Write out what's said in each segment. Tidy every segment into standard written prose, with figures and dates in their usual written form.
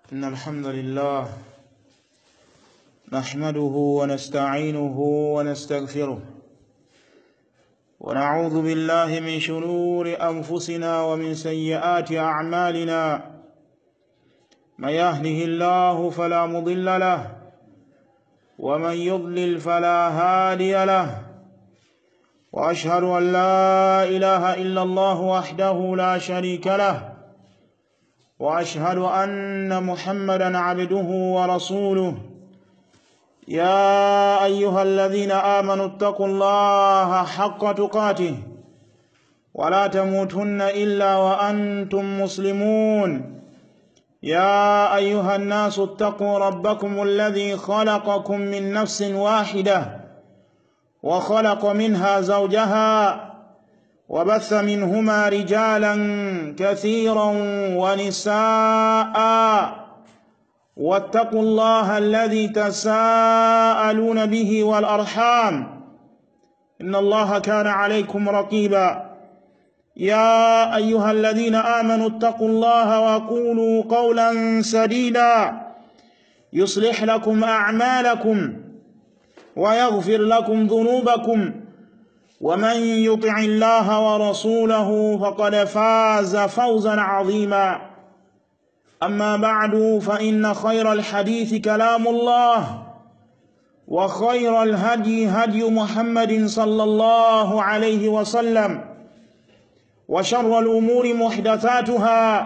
إن الحمد لله نحمده ونستعينه ونستغفره ونعوذ بالله من شرور أنفسنا ومن سيئات أعمالنا من يهده الله فلا مضل له ومن يضلل فلا هادي له وأشهد أن لا إله إلا الله وحده لا شريك له وأشهد أن محمدًا عبده ورسوله يا أيها الذين آمنوا اتقوا الله حق تقاته ولا تموتن إلا وأنتم مسلمون يا أيها الناس اتقوا ربكم الذي خلقكم من نفس واحدة وخلق منها زوجها وبث منهما رجالا كثيرا ونساء واتقوا الله الذي تساءلون به والأرحام إن الله كان عليكم رقيبا يا أيها الذين آمنوا اتقوا الله وقولوا قولا سديدا يصلح لكم أعمالكم ويغفر لكم ذنوبكم ومن يطع الله ورسوله فقد فاز فوزا عظيما أما بعد فإن خير الحديث كلام الله وخير الهدي هدي محمد صلى الله عليه وسلم وشر الأمور محدثاتها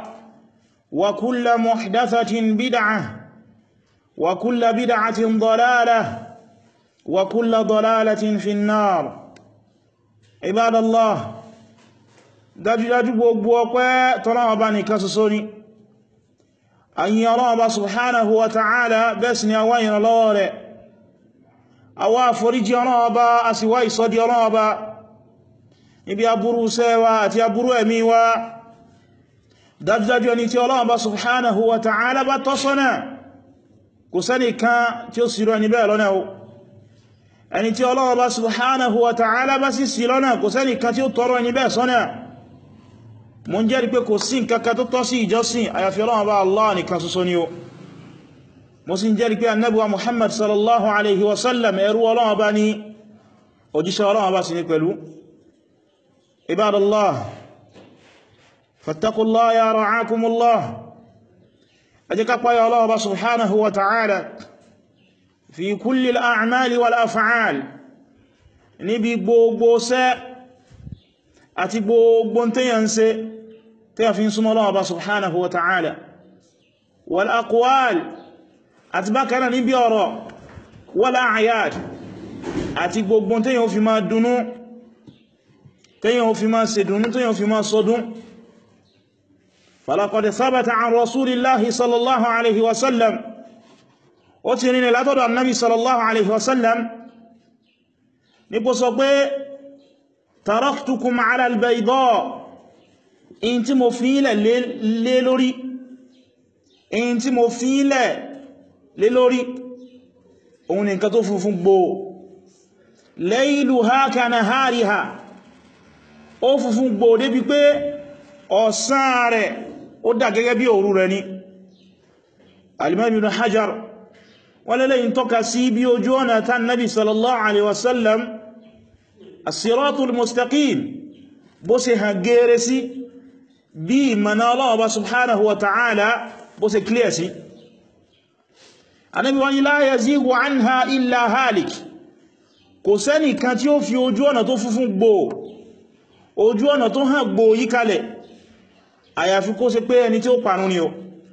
وكل محدثة بدعة وكل بدعة ضلالة وكل ضلالة في النار عباد الله dájúdájú gbogbo ọpẹ́ tọ́lọ́wọ́ bá nìkan ṣoṣo ni ayin Ọlọ́run bá subhanahu wa ta'ala bẹ́ẹ̀ sì ni àwa ìrànlọ́wọ́ rẹ̀ àwa àforíjì Ọlọ́run bá a sì wá ìsọ́dí Ọlọ́run bá níbi aburú sẹ́wà àti aburú ẹ̀mí wa dájúdájú ẹni tí Ọlọ́run bá subhanahu wa ta'ala bá tọ́ sọ́nà kò sẹ́nìkan tí ó sì rọ ẹni bẹ́ẹ̀ lọ́nà ẹni tí Ọlọ́run bá subhanahu wa ta'ala bá sì sí lọ́nà kò sẹ́ni kan tí ó tọrọ ẹni bẹ́ẹ̀ sọ́nà mo ń jẹ́rìí pé kò sí nǹkankan tó tọ́ sí ìjọsìn àyàfi Ọlọ́run bá Allah nìkan ṣoṣo ni ó mo sì ń jẹ́rìí pé Ànábì wa Muhammad sallallahu alaihi wasallam ẹrú Ọlọ́run bá ní òjíṣẹ́ Ọlọ́run bá sì ní pẹ̀lú ibadallah fattaqullah ya ra'akumullah ẹ jẹ́ ká páyà Ọlọ́run bá subhanahu wa ta'ala fi kulli al-a'mali wal-af'al níbi gbogbo ṣẹ́ àti gbogbo tẹ́yàn ṣe tẹ́yà fi ń súnmọ́ Ọlọ́run Ọba subhanahu wa ta'ala wal-aqwal àti bákanáà níbi ọ̀rọ̀ wal-a'yad àti gbogbo tẹ́yàn fi máa dúnú tẹ́yàn fi máa ṣe dúnú tẹ́yàn fi máa sọdún falaqad thabata an rasulillahi sallallahu alaihi wasallam ó ti rìnlẹ̀ látọ̀dọ̀ annabi sallallahu alaihi wasallam nípo sọ pé taraktukum ala albayda in tí mo fi ilẹ̀ lé lórí in tí mo fi ilẹ̀ lé lórí òun ni nǹkan tó funfun gbò layluha ka nahariha ó funfun gbò débi pé ọ̀sán rẹ̀ ó dà gẹ́gẹ́ bí òru rẹ̀ ni al-Imam Ibn Hajar wọ́n lè lẹ́yìn tọ́ka sí bí ojú ọ̀nà tán nabi sallallahu alaihi wasallam as-siratul mustaqim bó ṣe hàn gẹ́rẹ́ sí bí ìmọ̀nà Ọlọ́run Ọba subhanahu wa ta'ala bó ṣe clear sí Ànábì wọ́n la yazighu anha illa halik kò sẹ́ni kan tí ó fi ojú ọ̀nà tó funfun gbò ojú ọ̀nà tó hàn gbò yí kalẹ̀ àyàfi kó ṣe pé ẹni tí ó parun ni o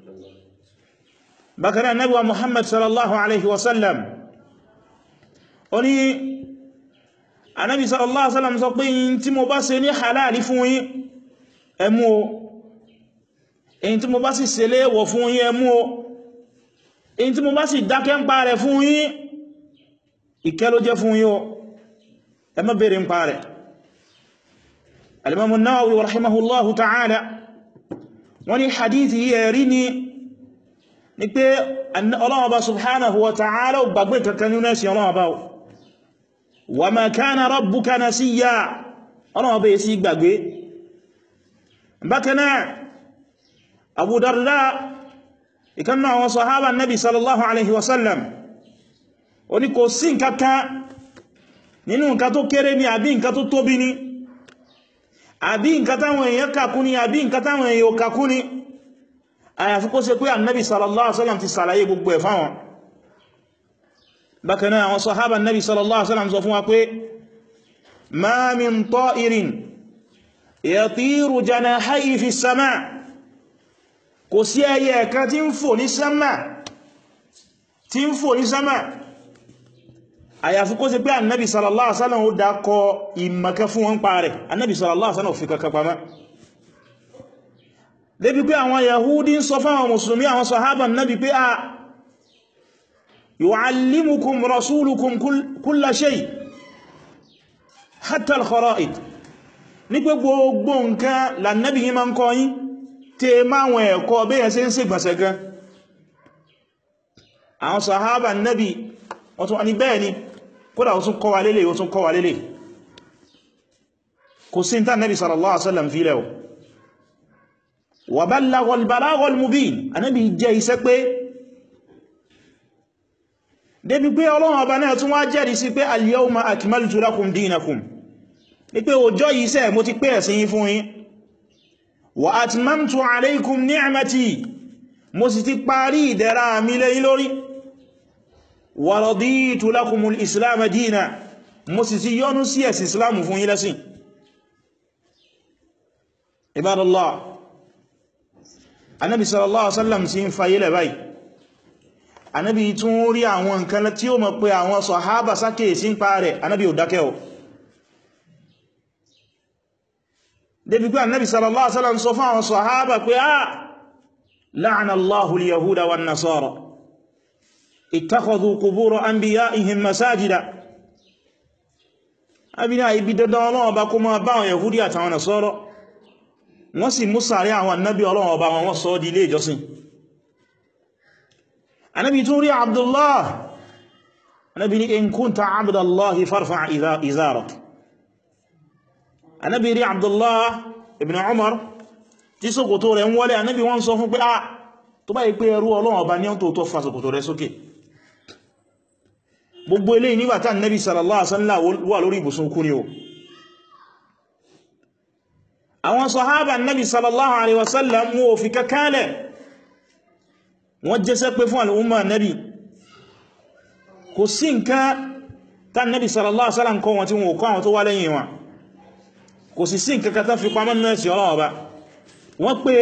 bákan náà Ànábì wa Muhammad sallallahu alaihi wasallam ó ní Ànábì sallallahu alaihi wasallam sọ pé in tí mo bá ṣe ní halali fún yín ẹ mú o in tí mo bá sì ṣe léèwọ̀ fún yín ẹ mú o in tí mo bá sì dákẹ́ ń pa rẹ̀ fún yín ìkẹ́ ló jẹ́ fún yín o ẹ má bèèrè ń pa rẹ̀ al-Imam an-Nawawi rahimahullahu ta'ala wọ́n ní hadithi yìí ẹ̀rí ni pé Ọlọ́run Ọba subhanahu wa ta'ala ò gbàgbé kankan nínú ẹ̀sìn Ọlọ́run Ọba wa ma kana rabbuka nasiyya Ọlọ́run Ọba yìí sí gbàgbé bákanáà Abu Darda ìkanná àwọn sahaba nabi sallallahu alaihi wasallam ó ní kò sí nǹkankan nínú nǹkan tó kéré ní àbí nǹkan tó tóbi ní àbí nǹkan táwọn èèyàn kàkú ní àbí nǹkan táwọn èèyàn kàkú ní àyàfi kó ṣe pé annabi sallallahu alaihi wasallam ti ṣàlàyé gbogbo ẹ̀ fáwọn. bákan náà àwọn sahaba nabi sallallahu alaihi wasallam sọ fún wa pé ma min ta'irin yatiru janahihi fi as-sama' kò sí ẹyẹ kan tí ń fò ní sama àyàfi kó ṣe pé annabi sallallahu alaihi wasallam ó dákọ ìmọ̀kẹ́ fún wọn pa rẹ̀. annabi sallallahu alaihi wasallam fi kankan pamọ́ débi pé àwọn yahudi ń sọ fáwọn musulmi àwọn sahaba annabi pé a yu'allimukum rasulukum kulla shay hatta al-khara'id ní pé gbogbo nǹkan lànàbí yí ma ń kọ́ yín tí máa wọn ẹ̀kọ́ bí ẹ̀ sí ń sì gbọ̀nsẹ̀ gan. àwọn sahaba annabi wọ́n tún wá ní bẹ́ẹ̀ ni kódà ó tún kọ́ wa lélẹ̀ kò sí ní tán nabi sallallahu alaihi wasallam fi lẹ́wọ̀ wa ballagha al-balagha al-mubin anábi jẹ́ iṣẹ́ pé débi pé Ọlọ́run ọba náà tún wá jẹ́rìí sí pé al-yawma akmaltu lakum dinakum ní pé ọjọ́ yìí sẹ́ mo ti pé ẹ̀sìn yín fún yín wa atmamtu alaykum ni'mati mo sì ti parí ìdẹ̀ra mi lé yín lórí wa raditu lakumul islam dina mo sì ti yọ́nú sí ẹ̀sìn islam fún yín lẹ́sìn. ibadallah anábi sallallahu alaihi wasallam sí ń fayílẹ̀ báyìí anábi tún rí àwọn nǹkan tí ó mọ̀ pé àwọn sàhábà sáké sí ń pa rẹ̀ anábi ò dákẹ́ o débi pé anábi sallallahu alaihi wasallam sọ fún àwọn sàhábà pé la'ana Allahu al-yahuda wan nasara ittakhadhu qubur anbiya'ihim masajida abina ibi dandan Ọlọ́run bá kó máa bá àwọn yahudi àtàwọn nasara wọ́n sì mú sàárẹ́ àwọn annabi Ọlọ́run ọba wọn sọ di ilé ìjọsìn. anábi tún rí Abdullah anábi ní in kunta abdallahi farfa izarak anábi rí Abdullah ibn Umar tí ṣòkòtò rẹ̀ ń wọlé anábi wọ́n sọ fún pé tó bá yí pé ẹrú Ọlọ́run ọba ní ọ́n tó fa ṣòkòtò rẹ̀ sókè. gbogbo ilé nígbàtà annabi sallallahu alaihi wasallam wà lórí ibùsùn kú ni o. àwọn sahaba annabi sallallahu alaihi wasallam wọ́n fi kakalẹ̀ wọ́n jẹ́sẹ́ pé fún al'umma annabi kò sí nǹkan tá annabi sallallahu alaihi wasallam kọ́ wọn tí wọ́n kọ́ àwọn tó wá lẹ́yìn wọn kò sì sí nǹkan tá fi pamọ́ nínú ẹ̀sìn Ọlọ́run Ọba wọ́n pé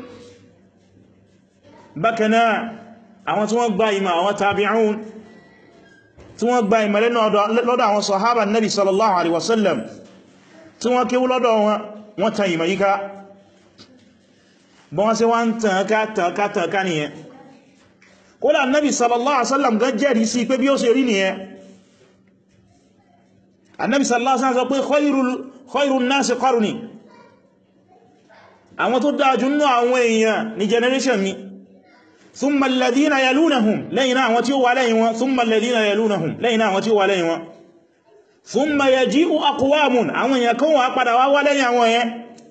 bákanáà àwọn tí wọ́n gba ìmọ̀ àwọn tabi'un tí wọ́n gba ìmọ̀ lọ́dọ̀ àwọn sahaba annabi sallallahu alaihi wasallam tí wọ́n kéwú lọ́dọ̀ wọ́n tan ìmọ̀ yíká bọ́n sí wọ́n tàn ká nìyẹn. kódà annabi sallallahu alaihi wasallam gan jẹ́rìí sí pé bí ó ṣe rí nìyẹn. annabi sallallahu alaihi wasallam sọ pé khairun nasi qarni àwọn tó dájú nínú àwọn èèyàn ní generation mi thumma alladhina yalunahum lẹ́yìn àwọn tí ó wà lẹ́yìn wọn thumma alladhina yalunahum lẹ́yìn àwọn tí ó wà lẹ́yìn wọn thumma yaji'u aqwamun àwọn èèyàn kan wà padà wá lẹ́yìn àwọn yẹn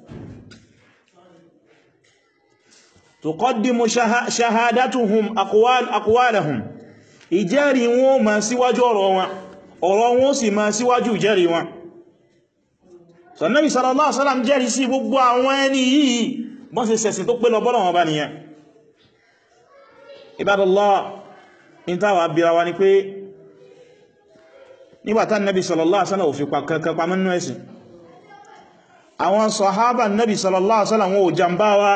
tuqaddimu shahadatuhum aqwalahum ìjẹ́rìí wọn ma síwájú ọ̀rọ̀ wọn sì ma síwájú ìjẹ́rìí wọn. so Nabi sallallahu alaihi wasallam jẹ́rìí sí gbogbo àwọn ẹni yìí bọ́n ṣe sẹ̀sìn tó pé lọ bọ́lọ̀ wọn bá nìyẹn. Ibadallah in táwà bíra wa ni pé nígbàtá Nabi sallallahu alaihi wasallam ò fi kankan pamọ́ nínú ẹ̀sìn àwọn sàhábà Nabi sallallahu alaihi wasallam wọn ò jàmbá wa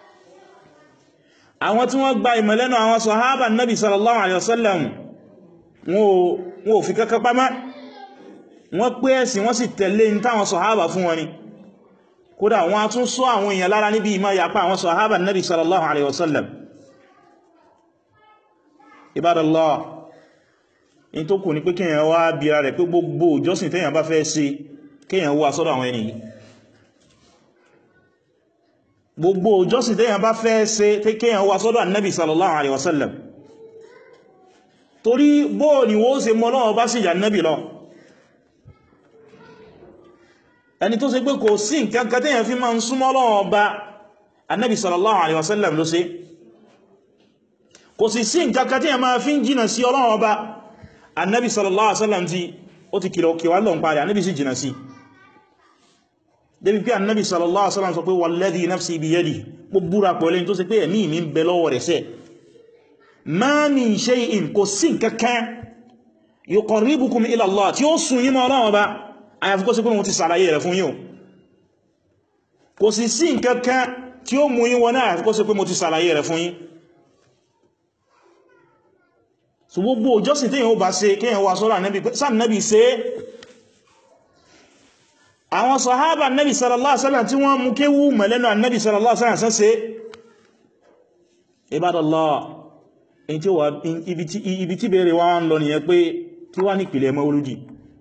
àwọn tí wọ́n gba ìmọ̀ lẹ́nu àwọn sàhábà Nabi sallallahu alaihi wasallam wọn ò fi kankan pamọ́ wọ́n pé ẹ̀sìn wọ́n sì tẹ̀lé ní táwọn sàhábà fún wọn ni kódà wọ́n a tún sọ àwọn èèyàn lára níbi ìmọ̀ yapa àwọn sàhábà Nabi sallallahu alaihi wasallam. Ibadallah in tó kù ní pé kíyàn wá bíra rẹ̀ pé gbogbo ìjọsìn tẹ́yàn bá fẹ́ ṣe kíyàn wá sọ́dọ̀ àwọn ẹni yìí gbogbo ìjọsìn tẹ́yàn bá fẹ́ ṣe kíyàn wá sọ́dọ̀ annabi sallallahu alaihi wasallam torí bóò ni wó ṣe mọ́ náà bá sì jà annabi lọ ẹni tó ṣe pé kò sí nǹkan kan tẹ́yàn fi máa ń súnmọ́ lọ́wọ́ bá annabi sallallahu alaihi wasallam ló ṣe kò sì sí nǹkan kan tí ẹ máa fi ń jìnà sí Ọlọ́run Ọba annabi sallallahu alaihi wasallam tí ó ti kìlọ̀ kíwà lọ ń parí annabi sì jìnà sí débi pé annabi sallallahu alaihi wasallam sọ pé walladhi nafsi biyadihi mo búra pẹ̀lú ẹni tó ṣe pé ẹ̀mí mi ń bẹ lọ́wọ́ rẹ̀ sẹ́ ma min shay'in kò sí nǹkan kan yuqarribukum ila Allah tí ó sún yín mọ́ Ọlọ́run Ọba àyàfi kó sí pé mo ti ṣàlàyé rẹ̀ fún yín kò sì sí nǹkan kan tí ó mú yín wọ náà àyàfi kó sí pé mo ti ṣàlàyé rẹ̀ fún yín so gbogbo òjọ́sìn tí yíò bá ṣe kí yíò wà sọ́rọ̀ Ànábì ṣe àwọn sàhábà Ànábì sallallahu alaihi wasallam tí wọ́n mú kéwú mẹ́lẹ́nu Ànábì sallallahu alaihi wasallam ṣe Ibadallah ibi tí bèèrè wá ń lọ nìyẹn pé kí wá ní ìpìlẹ̀ Mawludi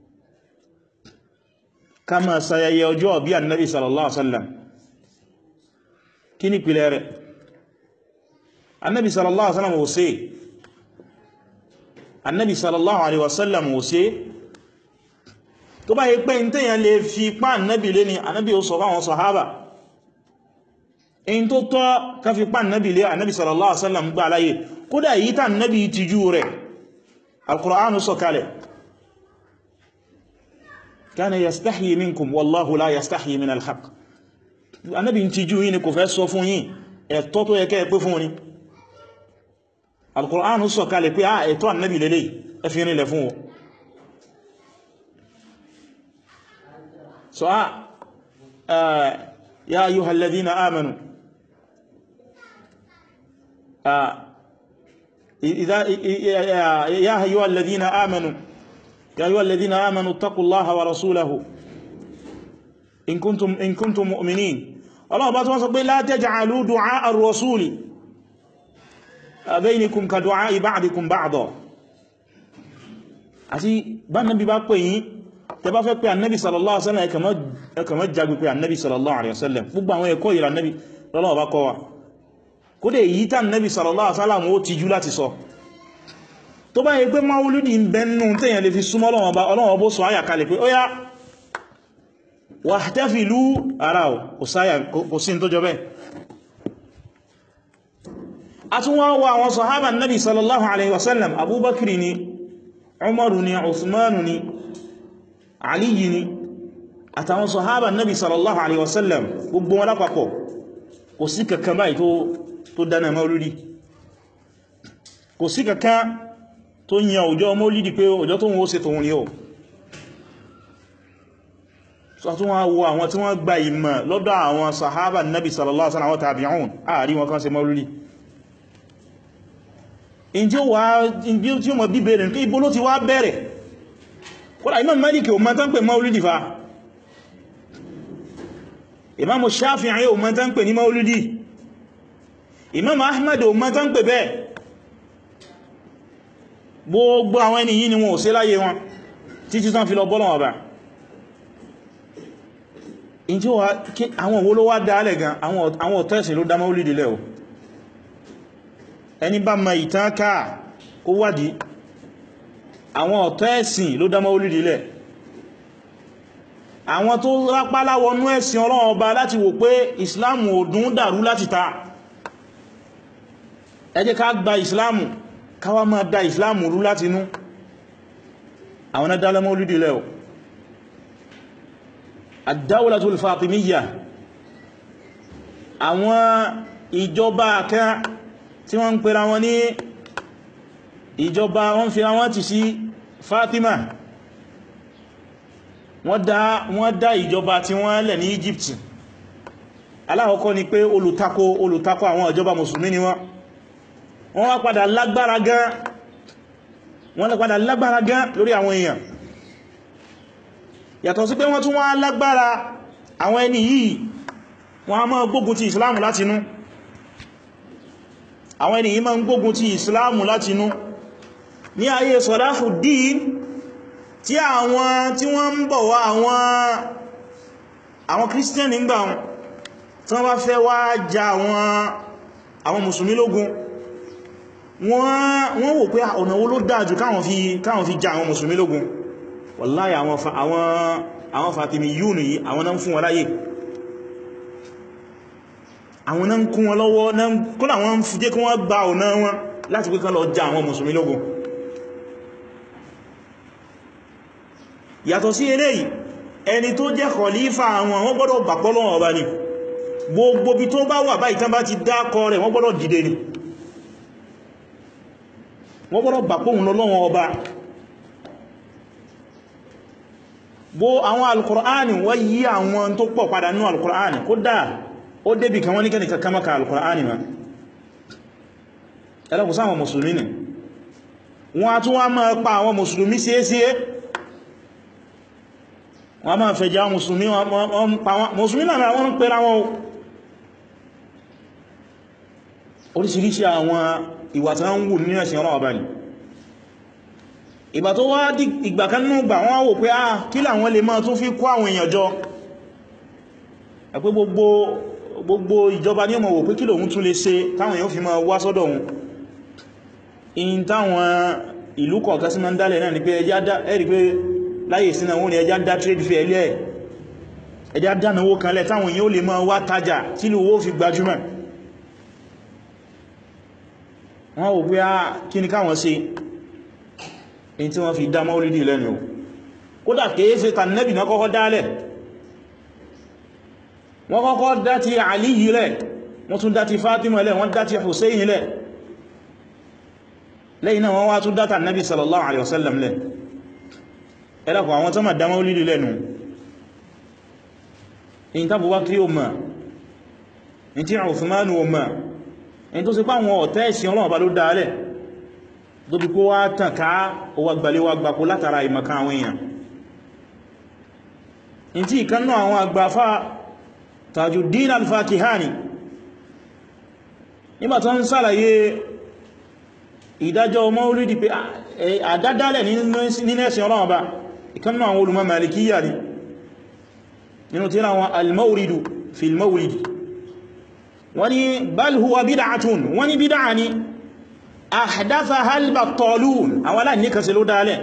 ká máa ṣayẹyẹ ọjọ́ bí Ànábì sallallahu alaihi wasallam kí ní ìpìlẹ̀ rẹ̀ Ànábì sallallahu alaihi wasallam ò ṣe Annabi sallallahu alaihi wasallam ò ṣe tó bá yí pé ní tẹ́yàn lè fi pá annabi lé ní annabi ó sọ fáwọn sàhábà in tó tọ́ ká fi pá annabi lé annabi sallallahu alaihi wasallam gbà láyé kódà yí tá annabi ti jú rẹ̀ al-Qur'anu sọ kalẹ̀ kana yastahyi minkum wallahu la yastahyi min al-haqq annabi ti jú yí ni kò fẹ́ sọ fún yín ẹ̀tọ́ tó yẹ kẹ́ pé fún ni Al-Qur'an sọ kalẹ̀ pé ẹ̀tọ́ annabi lélẹ̀ ẹfin rílẹ̀ fún wọn so ya ayyuhal ladhina amanu ya ayyuhal ladhina amanu ittaqullaha wa rasulahu in kuntum mu'minin Allah bá tó wọ́n sọ pé la taj'alu du'a ar-rasuli baynikum ka du'a'i ba'dikum ba'da àti bá Nábì bá pè yín tẹ bá fẹ́ pé annabi sallallahu alaihi wasallam ẹkàmọ́ jagbe pé annabi sallallahu alaihi wasallam gbogbo àwọn ẹ̀kọ́ ìrà annabi lọ́lọ́wọ́ bá kọ́ wa kó dẹ̀ yí tán annabi sallallahu alaihi wasallam ó ti jú láti sọ tó bá yẹ pé Mawludi ń bẹnu tẹ́yàn lè fi súnmọ́ Ọlọ́run bó sọ áyà kalẹ̀ pé ó yá wahtafilu ara kò sí tó jọ bẹ́ẹ̀ àtúnwà wa àwọn sahaba nabi sallallahu alaihi wasallam abubakir ni umaru ni usmanu ni aliyi ni àtàwọn sahaba nabi sallallahu alaihi wasallam gbogbo wọn lápapọ̀ kò sí kankan báyìí tó dáná Mawludi kò sí kankan tó yàn ọjọ́ Mawludi pé ọjọ́ tó wọ́n ó ṣe tóun ni ó so àtúnwà wo àwọn tí wọ́n gba ìmọ̀ lọ́dọ̀ àwọn sahaba nabi sallallahu alaihi wasallam tabi'un ààrí wọn kan ṣe Mawludi in tí ó mọ̀ bí bẹ̀rẹ̀ ní ibo ló ti wá bẹ̀rẹ̀ kọ́lá Imam Maliki o mọ́ tán pè Mawludi fa Imam Shafi'i o mọ́ tán pè ní Mawludi Imam Ahmad o mọ́ tán pè bẹ́ẹ̀ gbogbo àwọn ẹni yìí ni wọn ò ṣe láyé wọn títí tán fi lọ bọ́lọ̀ ọba in tí àwọn wo ló wá dálẹ̀ gan àwọn ọ̀tẹ́sìn ló dá Mawludi lẹ́ o ẹni bá ma ìtàn káà kó wádìí àwọn ọ̀tọ̀ ẹ̀sìn ló dá Mawludi lẹ̀ àwọn tó rápálá wọnú ẹ̀sìn Ọlọ́run Ọba láti wò pé Islam ò dùn dàrú láti ta ẹ jẹ́ ká gba Islam káwà máa da Islam rú láti inú àwọn náà dá Mawludi lẹ̀ o ad-dawlatul Fatimiyya àwọn ìjọba kan tí wọ́n ń pèrà wọn ní ìjọba wọ́n fi àwọn ti sí Fatima wọ́n dá ìjọba tí wọ́n lẹ̀ ní Egypt alákọ̀ọ́kọ́ ni pé olùtakò àwọn ìjọba mùsùlùmí ni wọ́n wá padà lágbára gan lórí àwọn èèyàn yàtọ̀ sí pé wọ́n tún wá lágbára àwọn ẹni yìí wọ́n a máa gbógun ti Islam látinú àwọn ènìyàn máa ń gbógun ti Islamu láti inú ní ayé Salahuddin tí àwọn tí wọ́n ń bọ̀ wá àwọn Christian nígbà wọn tí wọ́n bá fẹ́ wá jà àwọn Mùsùlùmí lógun wọ́n wò pé ọ̀nà wo ló dájú káwọn fi jà àwọn Mùsùlùmí lógun wallahi àwọn Fatimiyun yìí àwọn náà ń fún wọn láyé àwọn náà ń kún wọn lọ́wọ́ kọ́nà wọn ń fújé kí wọ́n gba ọ̀nà wọn láti pé kán lọ jà àwọn mùsùlùmí lógun. Yàtọ̀ sí eléyìí ẹni tó jẹ́ khalifa àwọn wọ́n gbọ́dọ̀ gbà pé Ọlọ́run ọba ni, gbogbo bí tó bá wà báyìí tán bá ti dákọ rẹ̀ wọ́n gbọ́dọ̀ dìde ni, wọ́n gbọ́dọ̀ gbà pé òun l'Ọlọ́run ọba. Bó àwọn al-Qur'ani wọ́n yí àwọn tó pọ̀ padà nínú al-Qur'ani, kódà ó débì kan wọ́n ní kẹ́nìkan ká maka al-Qur'ani ma ẹlẹ́kùn sáwọn mùsùlùmí ni wọ́n a tún wá máa pa àwọn mùsùlùmí síé wọ́n máa fẹ̀já mùsùlùmí wọ́n pa wọn mùsùlùmí náà wọ́n ń pẹ́ra wọn oríṣiríṣi àwọn ìwà tí wọ́n ń wù nínú ẹ̀sìn Ọlọ́run Ọba ni. Ìgbà tó wá ìgbà kan nínú gbà wọ́n wò pé kí làwọn lè máa tún fi kó àwọn èèyàn jọ, ẹ̀pẹ́ gbogbo ìjọba ní ọmọ wò pé kí lòun tún lè ṣe táwọn èèyàn fi máa wá sọ́dọ̀ òun. In táwọn ìlú kọ̀ọ̀kan sí máa ń dálẹ̀ náà ni pé ẹ̀rí pé láyé sínú wọn ni ẹjá dá trade fair lẹ́ ẹjá dánawó kan lẹ́ táwọn èèyàn ó lè máa wá tajà tí lè owó fi gbajúmọ̀. Wọ́n wò pé kí ni káwọn ṣe in tí wọ́n fi dá Maulidi lẹ́nu kódà kèé ṣe tànẹ́bì náà kọ́kọ́ dálẹ̀, wọ́n kọ́kọ́ dá ti Ali yìí lẹ̀, wọ́n tún dá ti Fatima lẹ̀, wọ́n dá ti Hussein lẹ̀, lẹ́yìn náà wọ́n wá tún dá tànẹ́bì sallallahu alaihi wasallam lẹ̀. ẹlẹ́kùn àwọn tó ma dá Maulidi lẹ́nu in tí Abubakar o ma, in tí Uthman o ma, in tó sì pá àwọn ọ̀tẹ́ ìsìn Ọlọ́run bá ló dálẹ̀ lóbi kó wá tàn ká ó wá gbalé wá gbapò látara ìmọ̀kan àwọn èèyàn. In tí ìkannú àwọn àgbàfà Tajuddin al-Fakihani nígbà tó ń sàlàyé ìdájọ́ Maulidi pé àdádálẹ̀ nínú ẹ̀sìn Ọlọ́run Ọba, ìkannú àwọn olùmọ̀ Malikiyya ni nínú tírà wọn al-Mawridu fil Mawlid, wọ́n ní bal huwa bid'atun, wọ́n ní bid'a ni ahdathaha al-battalun, àwọn aláìníkan sí ló dálẹ̀,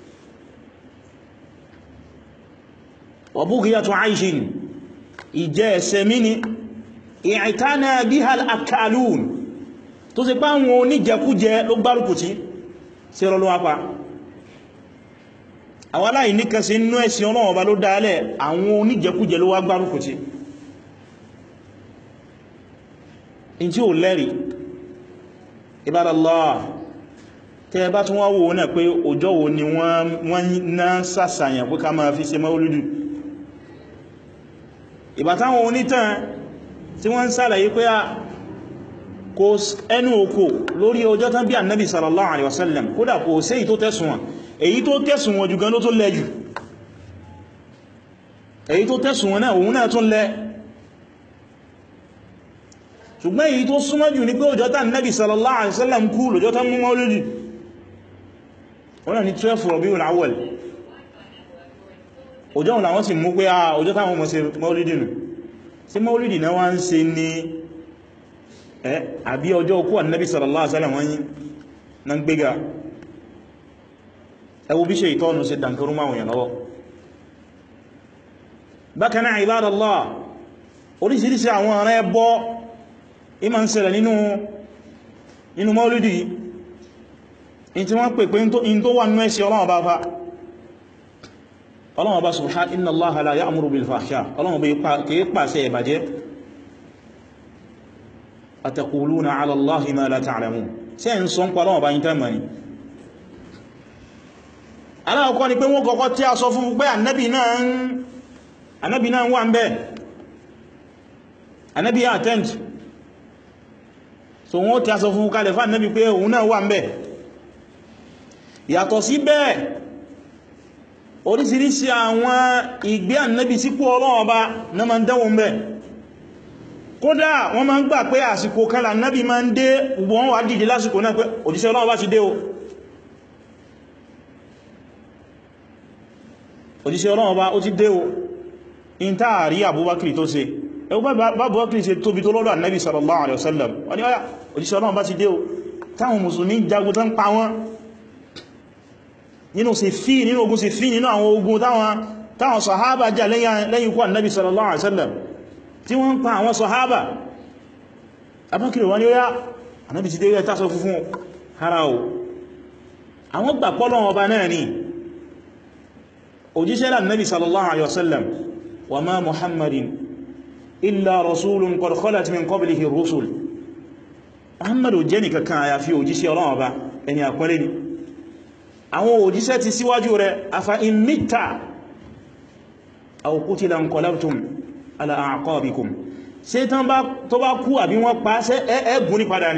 wa bughiyatu 'ayshin, ìjẹ́ ẹ̀sẹ̀mí ni i'tana biha al-akalun, tó sì pá wọn oníjẹkújẹ ló gbárùkù tí sí ọlọ́lọ́wà pa. Àwọn aláìníkan sí inú ẹ̀sìn Ọlọ́run Ọba ló dálẹ̀, àwọn oníjẹkújẹ ló wá gbárùkù tí in tí ó lẹ́rìí. Ibadallah, tẹ́ bá tún wá wò náà pé ọjọ́ wo ni wọ́n ná sàṣàyàn pé ká máa fi ṣe Maulidi. Ìbátáwọn onítàn tí wọ́n ń sàlàyé pé kò ẹnu òkò lórí ọjọ́ tán bí Annabi sallallahu alaihi wasallam, kódà kò sí èyí tó tẹ̀sùn wọn, èyí tó tẹ̀sùn wọn jù gan ló tó lẹ jù, èyí tó tẹ̀sùn wọn náà òun náà tún lẹ. Ṣùgbọ́n èyí tó súnmọ́ jù ní pé ọjọ́ tán Nabi sallallahu alaihi wasallam kú lọ́jọ́ tán mú Maulidi, wọ́n náà ni 12 Rabiul Awwal, ọjọ́ òun làwọn sì mú pé ọjọ́ táwọn mọ̀ sí Maulidi nù. Sí Maulidi náà wá ń ṣe ní àbí ọjọ́ okú Annabi sallallahu alaihi wasallam wọ́n yí na ń gbéga. Ẹ wo bí ṣe ìtọ́nù sí dankarú máa wọ̀nyàn lọ́wọ́. Bákan náà ibadallah, oríṣiríṣi àwọn ọ̀rẹ́ ẹbọ ìmọ̀ ń ṣẹlẹ̀ nínú Maulidi, in tí wọ́n pè pé in tó wà nínú ẹ̀sìn Ọlọ́run Ọba fa. Ọlọ́run Ọba subhanahu inna Allaha la ya'muru bil fahsha, Ọlọ́run Ọba kìí pàṣẹ ìbàjẹ́. Ataquluna 'ala Allahi ma la ta'lamun, ṣé ń sọ ń pa Ọlọ́run Ọba yín tẹ́mà ni. Aláàkọ́ ni pé wọ́n kọ́kọ́ tí a sọ fún pé Ànábì náà wà ń bẹ, Ànábì attend, so wọ́n tí a sọ fún kalẹ̀ fún Ànábì pé òun náà wà ń bẹ. Yàtọ̀ sí bẹ́ẹ̀, oríṣiríṣi àwọn ìgbé Ànábì sípò Ọlọ́run Ọba náà ma ń dánwò ń bẹ. Kódà wọ́n ma ń gbà pé àsìkò kan l'Ànábì ma ń dé, wọ́n wà dìde lásìkò náà pé òjíṣẹ́ Ọlọ́run Ọba ti dé o, òjíṣẹ́ Ọlọ́run Ọba ó ti dé o. In táàrí Abubakar tó ṣe, Abubakar ṣe tóbi tó lọ́dọ̀ Ànábì sallallahu alaihi wasallam, wọ́n ni òjíṣẹ́ Ọlọ́run Ọba ti dé o. Táwọn mùsùlùmí jagun tán pa wọ́n nínú ogun Siffin, nínú àwọn ogun táwọn sàhábà jà lẹ́yìn ikú Ànábì sallallahu alaihi wasallam, tí wọ́n ń pa àwọn sàhábà. Abubakar wọ́n ni ó yá, Ànábì ti dé rẹ̀ tásọ fún ara o àwọn gbà pé Ọlọ́run ọba náà ni òjíṣẹ́ la nabi sallallahu alaihi wasallam wa ma muhammadin illa rasulun qad khalat min qablihi ar-rusul muhammadu jẹ́ nìkan kan àyàfi òjíṣẹ́ Ọlọ́run ọba ẹni àpẹẹlẹ́ ni àwọn òjíṣẹ́ ti síwájú rẹ̀ afa in mitta aw qutila inqalabtum ala a'qabikum ṣé tán bá tó bá kú àbí wọ́n pa ṣé ẹgùn ní padà ni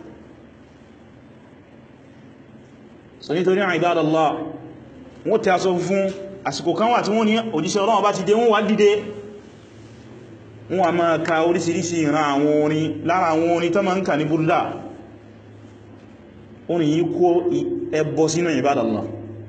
so nítorí ibadallah wọ́n tẹ́ aṣọ fún àsìkò kan wà tí wọ́n ní òjíṣẹ́ Ọlọ́run bá ti dé wọ́n wá dìde wọ́n a máa ka orísìírísìí ìran àwọn orin lára àwọn orin tó máa ń kà ní búrúdà orin yìí kó ẹbọ sínú ibadallah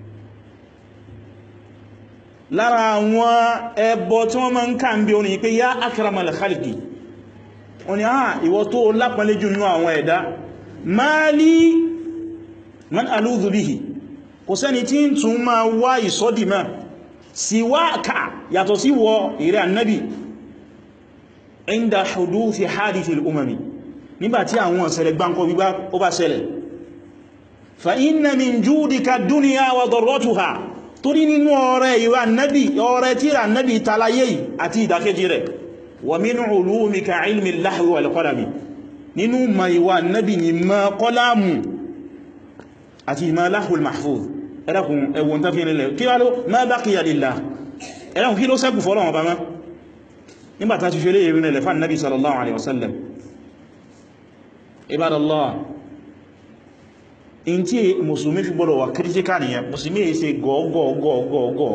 lára àwọn ẹbọ tí wọ́n máa ń kà ń bí orin yìí pé yá akramal khalqi wọ́n ni ìwọ tó lápàlẹ́ jù nínú àwọn ẹ̀dá mali man aludhu bihi kò sẹ́ni tí ń tún máa wá ìsọ́dìmá siwaka yàtọ̀ sí wọ ìrẹ́ annabi inda huduthi hadithil umami nígbàtí àwọn ṣẹlẹ̀ gbáǹkọ́ gbígbá ó bá ṣẹlẹ̀ fa inna min judika dunya wa darratuha torí nínú ọrẹ ìwà annabi ọrẹ tíra annabi talaye àti ìdákejì rẹ̀ wa min ulumika ilmi al-lahwi wal qalami nínú ma ìwà annabi ni ma qalamu àti ma lahul mahfuz ẹ̀dàkùn ẹwọ̀n tán fi nílẹ̀ kí wá ló ma baqiya lillah ẹ̀dàkùn kí ló sẹ́kù fọ́lọ́wọ̀n bá mọ́ nígbàtà ti fi lè rí nílẹ̀ fán nabi sallallahu alaihi wasallam ibadallah in tí musulmi fi gbọ́dọ̀ wà kírítíkà nìyàn musulmi yìí ṣe gọ́ọ̀gọ́ọ̀gọ́ọ̀gọ́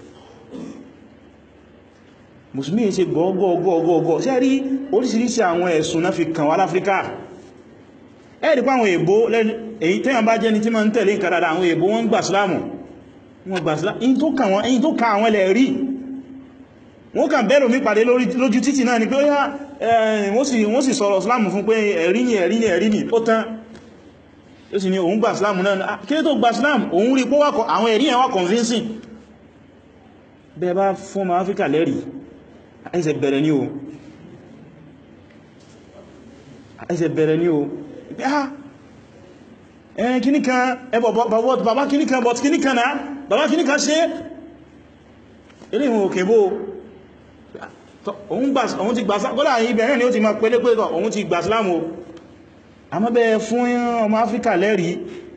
musulmi yìí ṣe gọ́ọ̀gọ́ọ̀gọ́ọ̀gọ́ ṣe rí oríṣiríṣi àwọn ẹ̀sùn náà fi kàn wá láfríkà ẹ̀rì pa àwọn èbó èyí tẹ́yàn bá jẹ́ ni tí ma ń tẹ̀lé nǹkan dáadáa àwọn èbó wọ́n gbà sílámù wọ́n gbà sílámù èyí tó kà àwọn ẹlẹ̀ rí wọ́n kàn bẹ́rù mí pàdé lójú títì náà ni pé wọ́n sì sọ̀rọ̀ sílámù fún pé ẹ̀rí ni ó tán ó sì ní òun gbà sílámù náà kí tó gbà sílámù òun rí pọ́wàkọ̀ àwọn ẹ̀rí ẹ̀wà convincing bẹ́ẹ̀ bá fún ma Áfíríkà lẹ́rí ẹsẹ̀ bẹ̀rẹ̀ ní o kíníkan bàbá kíníkan bọ̀t kíníkan náà bàbá kíníkan ṣe ilé ìwọ̀n òkè bó òun ti gbà gọ́lá ibẹ̀rẹ̀ ni ó ti ma pẹ́lẹ́ pé òun ti gbà sílámù àmọ́ bẹ́ẹ̀ fún ọmọ Áfíríkà lẹ́rí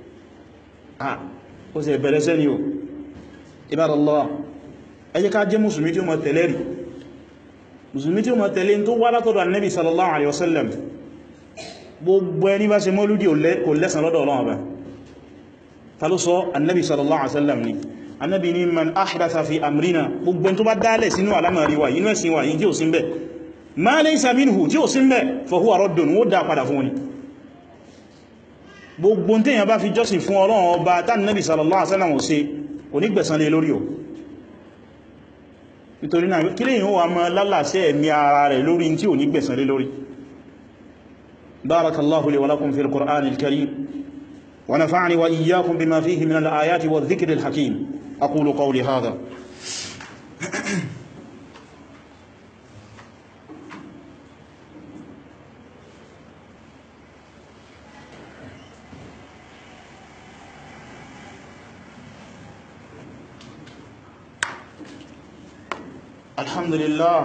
ó sì bẹ̀rẹ̀ sẹ́ni o ibadallah ẹ jẹ́ ká jẹ́ mùsùlùmí tí ó mọ̀ tẹ̀lé rí mùsùlùmí tí ó mọ̀ tẹ̀lé tó wá látọ̀dọ̀ annabi sallallahu alaihi wasallam gbogbo ẹni bá ṣe mọ́lúdí kò lẹ́san lọ́dọ̀ Ọlọ́run Ọba ta ló sọ annabi sallallahu alaihi wasallam ni annabi ni man ahdatha fi amrina gbogbo ẹni tó bá dálẹ̀ sínú alamari wa inú ẹ̀sìn wa yìí tí ó sí mbẹ̀ ma laysa minhu tí ó sí mbẹ̀ fa huwa raddun ó dá padà fún ni gbogbo tí èyàn bá fi jọ́sìn fún Ọlọ́run Ọba tá annabi sallallahu alaihi wasallam ṣe kò ní gbẹ̀san lé lórí o nítorí náà kí lè yíò wà mọ́ lálàsẹ́ ẹ̀mí ara rẹ̀ lórí tí ò ní gbẹ̀san lé lórí barakallahu li wa lakum fil qur'anil karim wa nafa'ani wa iyyakum bima fihi min al-ayati wa dhikril hakim aqulu qawli hadha الحمد لله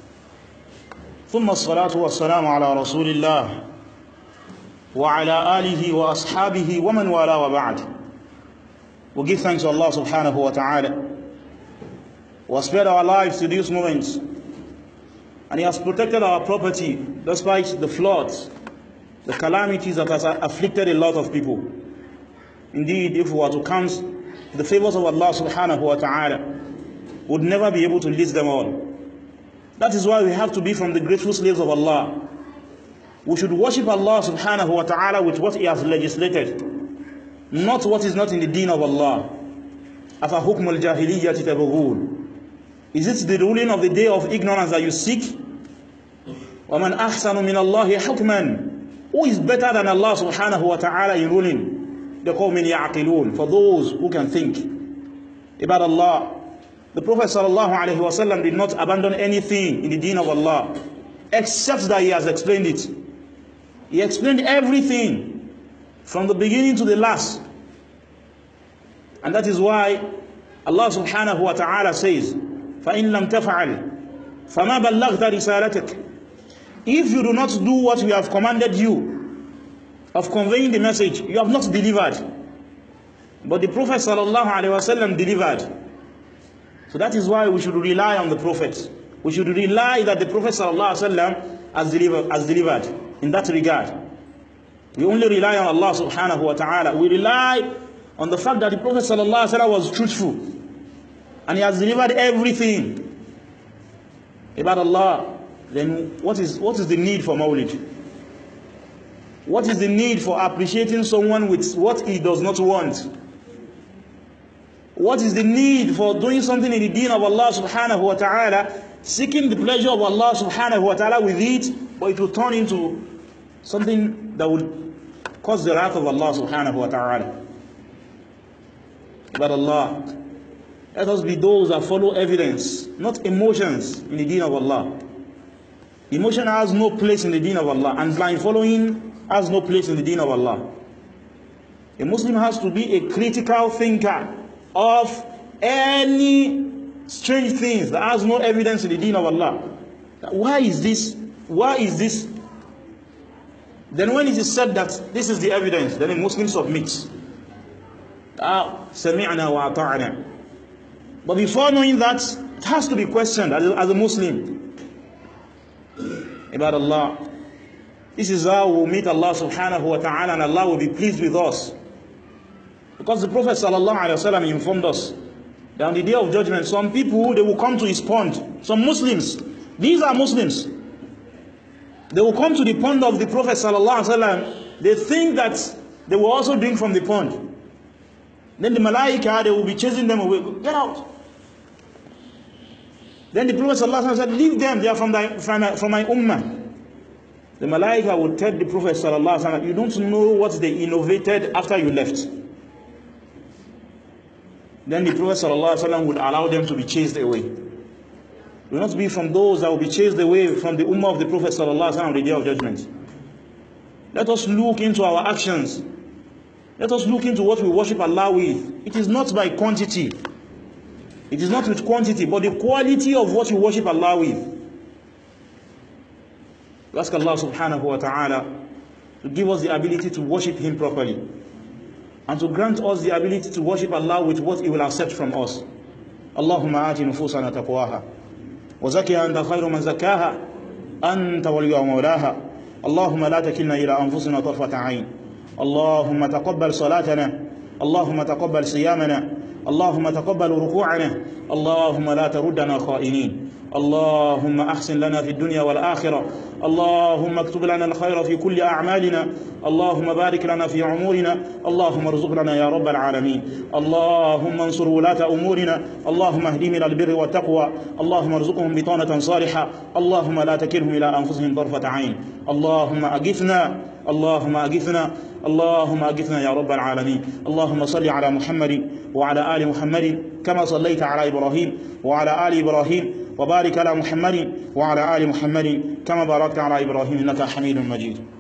ثم الصلاة والسلام على رسول الله وعلى آله وأصحابه ومن والاه وبعد. We give thanks to Allah subhanahu wa ta'ala who has spared our lives to these moments, and He has protected our property despite the floods, the calamities that has afflicted a lot of people. Indeed, if we were to count the favors of Allah subhanahu wa ta'ala, would never be able to list them all. That is why we have to be from the grateful slaves of Allah. We should worship Allah subhanahu wa ta'ala with what He has legislated, not what is not in the deen of Allah. Afa hukm al-jahiliyyati tabghun. Is it the ruling of the day of ignorance that you seek? وَمَنْ أَحْسَنُ مِنَ اللَّهِ حُكْمًا. Who is better than Allah subhanahu wa ta'ala in ruling? لِقَوْمٍ يَعْقِلُونَ. For those who can think. Ibad Allah, the Prophet sallallahu alaihi wasallam did not abandon anything in the deen of Allah except that he has explained it. He explained everything from the beginning to the last. And that is why Allah subhanahu wa ta'ala says, فَإِن لَمْ تَفْعَلْ فَمَا بَلَّغْتَ رِسَالَتَكَ. If you do not do what we have commanded you of conveying the message, you have not delivered. But the Prophet sallallahu alaihi wasallam delivered. So that is why we should rely on the Prophet. We should rely that the Prophet sallallahu alaihi wasallam has delivered in that regard. We only rely on Allah subhanahu wa ta'ala. We rely on the fact that the Prophet sallallahu alaihi wasallam was truthful and he has delivered everything. About Allah, then what is the need for Mawlid? What is the need for appreciating someone with what he does not want? What is the need for doing something in the deen of Allah subhanahu wa ta'ala, seeking the pleasure of Allah subhanahu wa ta'ala with it, but it will turn into something that will cause the wrath of Allah subhanahu wa ta'ala. But Allah, let us be those that follow evidence, not emotions in the deen of Allah. Emotion has no place in the deen of Allah, and blind following has no place in the deen of Allah. A Muslim has to be a critical thinker of any strange things that has no evidence in the deen of Allah. Why is this? Why is this? Then when it is said that this is the evidence, then a Muslim submits. Sami'na wa ata'na. But before knowing that, it has to be questioned as a Muslim. About Allah, this is how we'll meet Allah subhanahu wa ta'ala, and Allah will be pleased with us. Because the Prophet sallallahu alaihi wasallam informed us that on the day of judgment, some people, they will come to his pond. Some Muslims, these are Muslims, they will come to the pond of the Prophet sallallahu alaihi wasallam. They think that they will also drink from the pond. Then the Malaika, they will be chasing them away. Get out. Then the Prophet sallallahu alaihi wasallam said, leave them, they are from my ummah. The Malaika would tell the Prophet sallallahu alaihi wasallam, you don't know what they innovated after you left. Then the Prophet sallallahu alaihi wasallam would allow them to be chased away. We will not be from those that will be chased away from the ummah of the Prophet sallallahu alaihi wasallam on the day of judgment. Let us look into our actions. Let us look into what we worship Allah with. It is not by quantity. It is not with quantity, but the quality of what we worship Allah with. We ask Allah subhanahu wa ta'ala to give us the ability to worship Him properly, and to grant us the ability to worship Allah with what He will accept from us. Allahumma ati nufusana taqwaha wa zakkiha anta khayru man zakkaha anta waliyuha wa mawlaha. Allahumma la takilna ila anfusina tarfata ayn. Allahumma taqabbal salatana. Allahumma taqabbal siyamana. Allahumma taqabbal ruku'ana. Allahumma la taruddana kha'inin. اللهم أحسن لنا في الدنيا والآخرة. اللهم اكتب لنا الخير في كل أعمالنا. اللهم بارك لنا في عمورنا. اللهم ارزق لنا يا رب العالمين. اللهم انصر ولاة أمورنا. اللهم اهدهم إلى البر والتقوى. اللهم ارزقهم بطانة صالحة. اللهم لا تكلهم إلى أنفسهم طرفة عين. اللهم أغثنا. اللهم أغثنا. اللهم أغثنا يا رب العالمين. اللهم صل على محمد وعلى آل محمد كما صليت على إبراهيم وعلى آل إبراهيم، وبارك على محمد وعلى آل محمد كما باركت على إبراهيم إنك حميد مجيد.